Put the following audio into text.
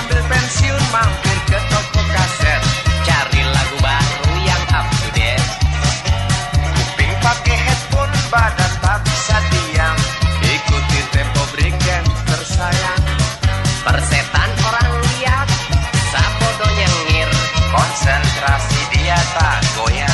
Sambil pensiun mampir ke toko kaset, Cari lagu baru yang up to date. kuping pakai headphone, badan tak bisa diam, ikuti tempo break dan tersayang. Persetan orang lihat, sabodo nyengir. Konsentrasi dia tak goyang.